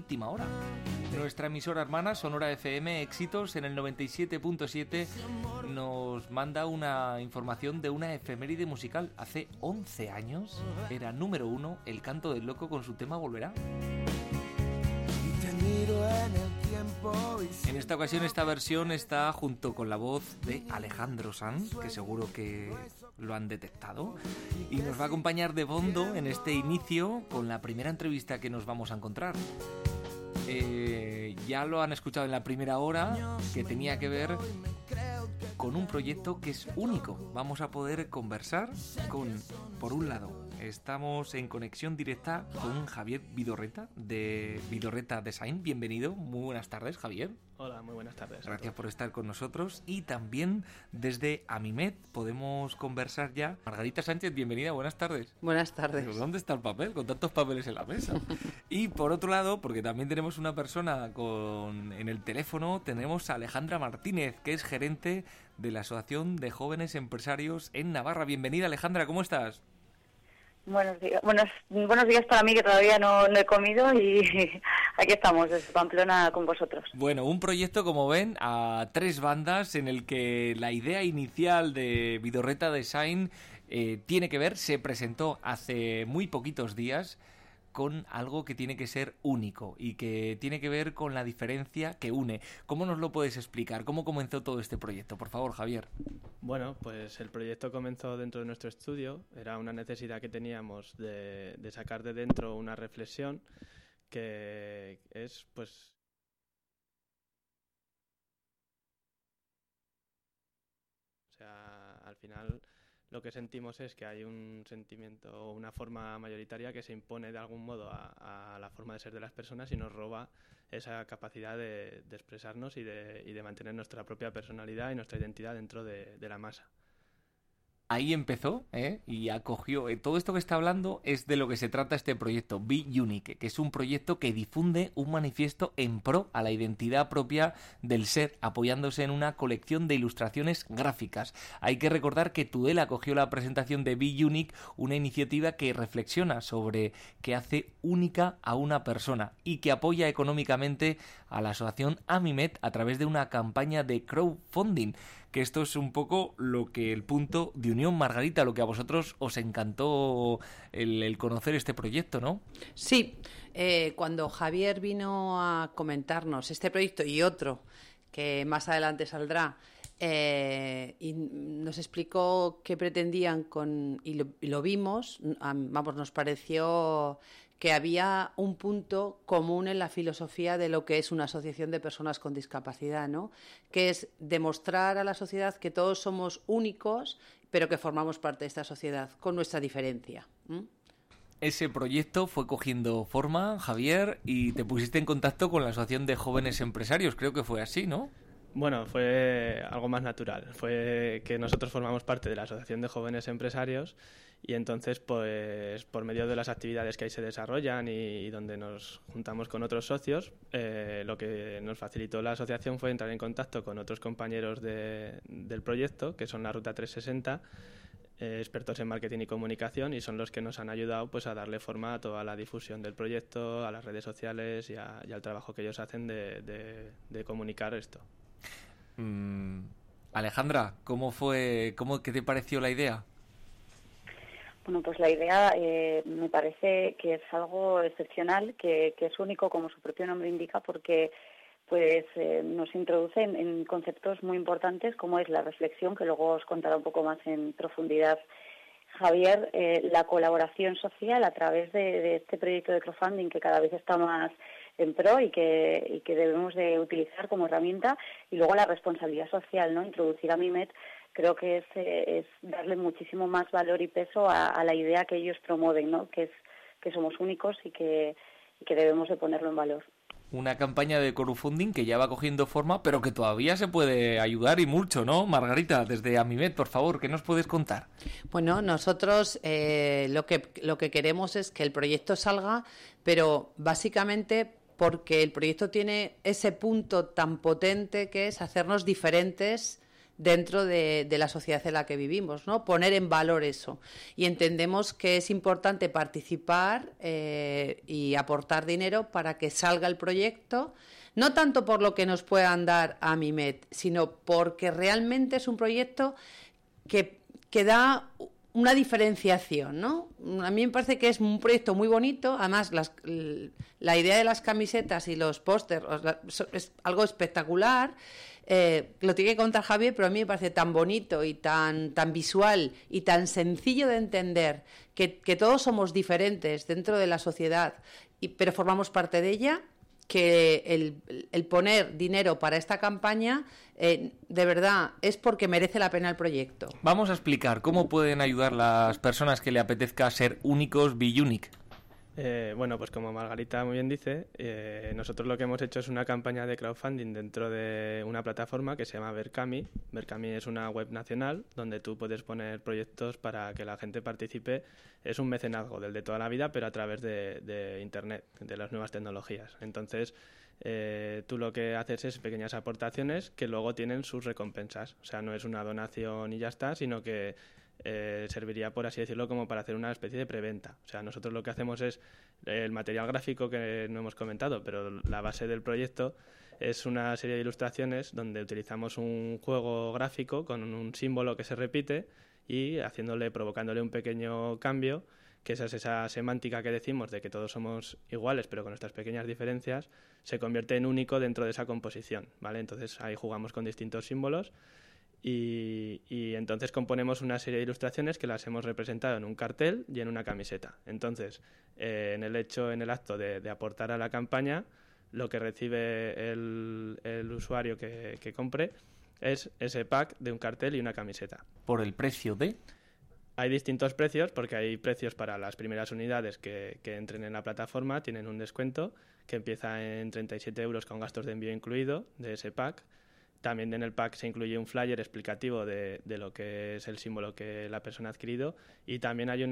Última Hora. Nuestra emisora hermana Sonora FM Éxitos en el 97.7 nos manda una información de una efeméride musical. Hace 11 años era número 1 El Canto del Loco con su tema Volverá. En esta ocasión esta versión está junto con la voz de Alejandro Sanz, que seguro que lo han detectado, y nos va a acompañar de fondo en este inicio con la primera entrevista que nos vamos a encontrar. Ya lo han escuchado en la primera hora, que tenía que ver con un proyecto que es único. Vamos a poder conversar con, por un lado, estamos en conexión directa con Javier Vidorreta de Vidorreta Design. Bienvenido, muy buenas tardes, Javier. Hola, muy buenas tardes. Gracias por estar con nosotros. Y también desde Amimet podemos conversar ya. Margarita Sánchez, bienvenida, buenas tardes. Buenas tardes. ¿Pero dónde está el papel? Con tantos papeles en la mesa. Y por otro lado, porque también tenemos una persona en el teléfono, tenemos a Alejandra Martínez, que es gerente de la Asociación de Jóvenes Empresarios en Navarra. Bienvenida, Alejandra, ¿cómo estás? Buenos días. Buenos días para mí, que todavía no he comido, y aquí estamos desde Pamplona con vosotros. Bueno, un proyecto, como ven, a 3 bandas, en el que la idea inicial de Vidorreta Design tiene que ver, se presentó hace muy poquitos días, con algo que tiene que ser único y que tiene que ver con la diferencia que une. ¿Cómo nos lo puedes explicar? ¿Cómo comenzó todo este proyecto? Por favor, Javier. Bueno, pues el proyecto comenzó dentro de nuestro estudio. Era una necesidad que teníamos de sacar de dentro una reflexión que es, pues... O sea, al final... Lo que sentimos es que hay un sentimiento o una forma mayoritaria que se impone de algún modo a la forma de ser de las personas y nos roba esa capacidad de expresarnos y de mantener nuestra propia personalidad y nuestra identidad dentro de la masa. Ahí empezó, y acogió. Todo esto que está hablando es de lo que se trata este proyecto, Be Unique, que es un proyecto que difunde un manifiesto en pro a la identidad propia del ser, apoyándose en una colección de ilustraciones gráficas. Hay que recordar que Tudela acogió la presentación de Be Unique, una iniciativa que reflexiona sobre qué hace única a una persona y que apoya económicamente a la asociación Amimet a través de una campaña de crowdfunding, que esto es un poco el punto de unión, Margarita, lo que a vosotros os encantó el conocer este proyecto, ¿no? Sí, cuando Javier vino a comentarnos este proyecto y otro que más adelante saldrá, y nos explicó qué pretendían y lo vimos, nos pareció que había un punto común en la filosofía de lo que es una asociación de personas con discapacidad, ¿no? Que es demostrar a la sociedad que todos somos únicos, pero que formamos parte de esta sociedad con nuestra diferencia. Ese proyecto fue cogiendo forma, Javier, y te pusiste en contacto con la Asociación de Jóvenes Empresarios, creo que fue así, ¿no? Bueno, fue algo más natural. Fue que nosotros formamos parte de la Asociación de Jóvenes Empresarios y entonces, pues, por medio de las actividades que ahí se desarrollan y donde nos juntamos con otros socios, lo que nos facilitó la asociación fue entrar en contacto con otros compañeros del proyecto, que son la Ruta 360, expertos en marketing y comunicación, y son los que nos han ayudado, pues, a darle forma a toda la difusión del proyecto, a las redes sociales y al trabajo que ellos hacen de comunicar esto. Alejandra, ¿qué te pareció la idea? Bueno, pues la idea me parece que es algo excepcional, que es único, como su propio nombre indica, porque pues nos introduce en conceptos muy importantes, como es la reflexión, que luego os contará un poco más en profundidad Javier, la colaboración social a través de este proyecto de crowdfunding, que cada vez está más en pro y que debemos de utilizar como herramienta, y luego la responsabilidad social, ¿no? Introducir a Amimet creo que es darle muchísimo más valor y peso a la idea que ellos promueven, ¿no? Que somos únicos y que debemos de ponerlo en valor. Una campaña de crowdfunding que ya va cogiendo forma, pero que todavía se puede ayudar y mucho, ¿no? Margarita, desde Amimet, por favor, ¿qué nos puedes contar? Bueno, nosotros lo que queremos es que el proyecto salga, pero básicamente porque el proyecto tiene ese punto tan potente que es hacernos diferentes dentro de la sociedad en la que vivimos, ¿no? Poner en valor eso. Y entendemos que es importante participar y aportar dinero para que salga el proyecto, no tanto por lo que nos puedan dar a MIMET, sino porque realmente es un proyecto que da una diferenciación, ¿no? A mí me parece que es un proyecto muy bonito, además la idea de las camisetas y los pósters es algo espectacular. Lo tiene que contar Javier, pero a mí me parece tan bonito y tan visual y tan sencillo de entender que todos somos diferentes dentro de la sociedad, pero formamos parte de ella, que el poner dinero para esta campaña de verdad es porque merece la pena el proyecto. Vamos a explicar cómo pueden ayudar las personas que le apetezca ser únicos, Be Unique. Bueno, pues como Margarita muy bien dice, nosotros lo que hemos hecho es una campaña de crowdfunding dentro de una plataforma que se llama Berkami. Berkami es una web nacional donde tú puedes poner proyectos para que la gente participe. Es un mecenazgo del de toda la vida, pero a través de Internet, de las nuevas tecnologías. Entonces, tú lo que haces es pequeñas aportaciones que luego tienen sus recompensas. O sea, no es una donación y ya está, sino que serviría, por así decirlo, como para hacer una especie de preventa. O sea, nosotros lo que hacemos es el material gráfico que no hemos comentado, pero la base del proyecto es una serie de ilustraciones donde utilizamos un juego gráfico con un símbolo que se repite y provocándole un pequeño cambio, que esa es esa semántica que decimos de que todos somos iguales, pero con nuestras pequeñas diferencias, se convierte en único dentro de esa composición, ¿vale? Entonces ahí jugamos con distintos símbolos. Y entonces componemos una serie de ilustraciones que las hemos representado en un cartel y en una camiseta. Entonces, en el acto de aportar a la campaña, lo que recibe el usuario que compre es ese pack de un cartel y una camiseta. ¿Por el precio de...? Hay distintos precios, porque hay precios para las primeras unidades que entren en la plataforma, tienen un descuento que empieza en 37 euros con gastos de envío incluido de ese pack. También en el pack se incluye un flyer explicativo de lo que es el símbolo que la persona ha adquirido, y también hay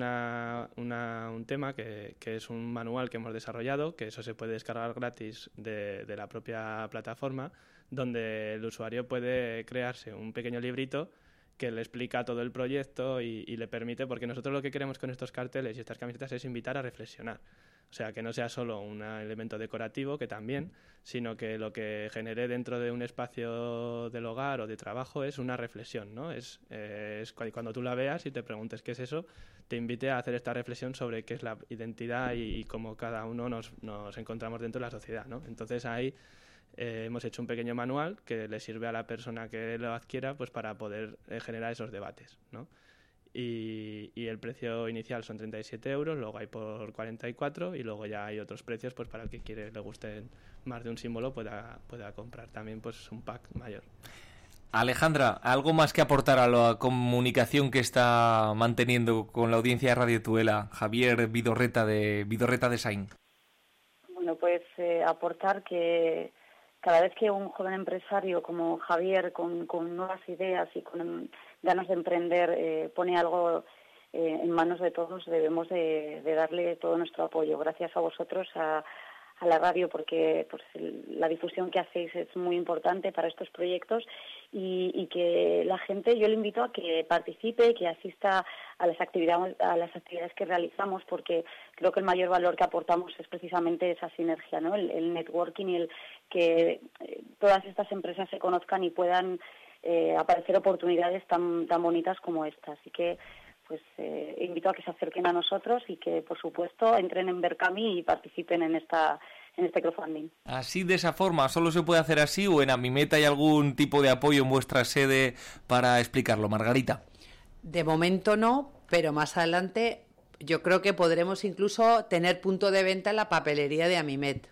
un tema que es un manual que hemos desarrollado, que eso se puede descargar gratis de la propia plataforma, donde el usuario puede crearse un pequeño librito que le explica todo el proyecto y le permite, porque nosotros lo que queremos con estos carteles y estas camisetas es invitar a reflexionar. O sea, que no sea solo un elemento decorativo, que también, sino que lo que genere dentro de un espacio del hogar o de trabajo es una reflexión, ¿no? Es cuando tú la veas y te preguntes qué es eso, te invite a hacer esta reflexión sobre qué es la identidad y cómo cada uno nos encontramos dentro de la sociedad, ¿no? Entonces ahí hemos hecho un pequeño manual que le sirve a la persona que lo adquiera, pues para poder generar esos debates, ¿no? Y el precio inicial son 37 euros, luego hay por 44 y luego ya hay otros precios, pues para el que le guste más de un símbolo pueda comprar también pues un pack mayor. Alejandra, ¿algo más que aportar a la comunicación que está manteniendo con la audiencia de Radio Tuela Javier Vidorreta de Vidorreta Design? Bueno, pues aportar que cada vez que un joven empresario como Javier, con nuevas ideas y con ganas de emprender, pone algo en manos de todos, debemos de darle todo nuestro apoyo. Gracias a vosotros, a la radio, porque pues, la difusión que hacéis es muy importante para estos proyectos y que la gente, yo le invito a que participe, que asista a las actividades que realizamos, porque creo que el mayor valor que aportamos es precisamente esa sinergia, ¿no? El networking y el que todas estas empresas se conozcan y puedan aparecer oportunidades tan bonitas como esta. Así que pues invito a que se acerquen a nosotros y que, por supuesto, entren en Berkami y participen en este crowdfunding. Así, de esa forma, ¿solo se puede hacer así o en Amimeta hay algún tipo de apoyo en vuestra sede para explicarlo, Margarita? De momento no, pero más adelante yo creo que podremos incluso tener punto de venta en la papelería de Amimet.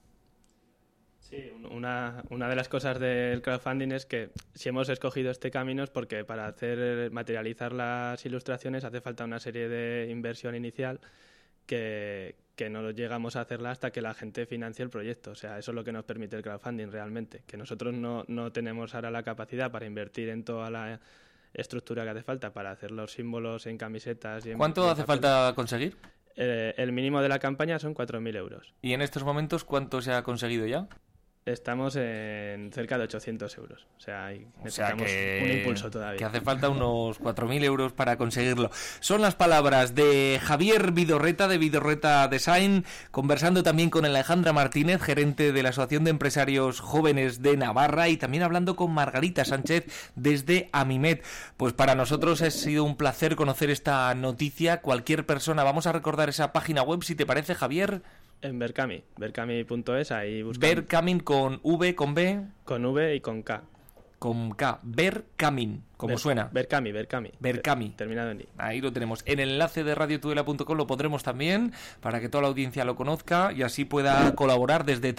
Sí, una de las cosas del crowdfunding es que si hemos escogido este camino es porque para materializar las ilustraciones hace falta una serie de inversión inicial que no llegamos a hacerla hasta que la gente financie el proyecto. O sea, eso es lo que nos permite el crowdfunding realmente, que nosotros no tenemos ahora la capacidad para invertir en toda la estructura que hace falta para hacer los símbolos en camisetas. ¿Cuánto hace falta conseguir? El mínimo de la campaña son 4.000 euros. ¿Y en estos momentos cuánto se ha conseguido ya? Estamos en cerca de 800 euros. O sea, necesitamos que, un impulso todavía. Que hace falta unos 4.000 euros para conseguirlo. Son las palabras de Javier Vidorreta, de Vidorreta Design, conversando también con Alejandra Martínez, gerente de la Asociación de Empresarios Jóvenes de Navarra, y también hablando con Margarita Sánchez desde Amimed. Pues para nosotros ha sido un placer conocer esta noticia. Cualquier persona, vamos a recordar esa página web, si te parece, Javier. En Verkami, verkami.es, ahí buscan. Verkami con V, con B. Con V y con K. Con K, Verkami, como suena. Verkami. Terminado en I. Ahí lo tenemos. En el enlace de radiotudela.com lo pondremos también para que toda la audiencia lo conozca y así pueda colaborar desde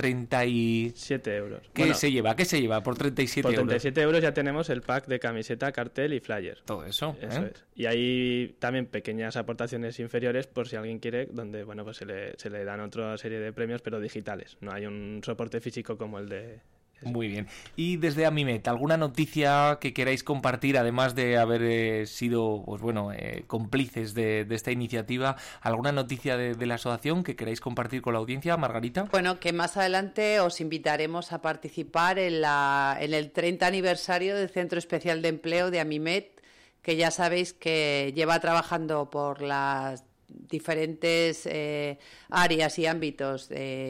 37 euros. ¿Qué se lleva? ¿Qué se lleva por 37 euros? Por 37 euros ya tenemos el pack de camiseta, cartel y flyer. Todo eso. Eso es. Y hay también pequeñas aportaciones inferiores por si alguien quiere, donde bueno pues se le dan otra serie de premios, pero digitales. No hay un soporte físico como el de... Muy bien. Y desde Amimed, ¿alguna noticia que queráis compartir, además de haber sido, pues bueno, cómplices de esta iniciativa? ¿Alguna noticia de la asociación que queráis compartir con la audiencia, Margarita? Bueno, que más adelante os invitaremos a participar en el 30 aniversario del Centro Especial de Empleo de Amimed, que ya sabéis que lleva trabajando por las diferentes áreas y ámbitos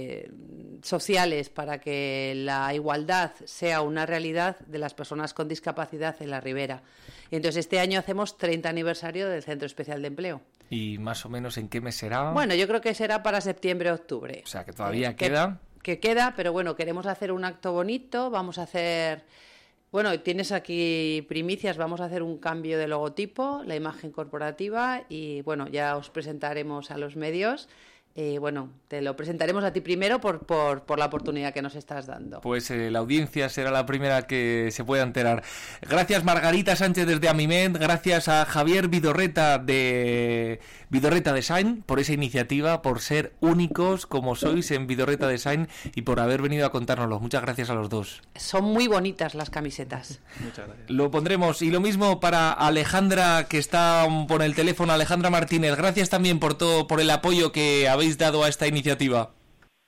sociales para que la igualdad sea una realidad de las personas con discapacidad en la Ribera. Y entonces este año hacemos 30 aniversario del Centro Especial de Empleo. ¿Y más o menos en qué mes será? Bueno, yo creo que será para septiembre-octubre. O sea, que todavía queda. Que queda, pero bueno, queremos hacer un acto bonito, vamos a hacer... Bueno, tienes aquí primicias, vamos a hacer un cambio de logotipo, la imagen corporativa y bueno, ya os presentaremos a los medios. Bueno, te lo presentaremos a ti primero por la oportunidad que nos estás dando. Pues la audiencia será la primera que se pueda enterar. Gracias Margarita Sánchez desde Amimed, gracias a Javier Vidorreta de Vidorreta Design por esa iniciativa, por ser únicos como sois en Vidorreta Design y por haber venido a contárnoslo. Muchas gracias a los dos. Son muy bonitas las camisetas. Muchas gracias. Lo pondremos. Y lo mismo para Alejandra, que está por el teléfono, Alejandra Martínez. Gracias también por todo, por el apoyo que habéis dado a esta iniciativa.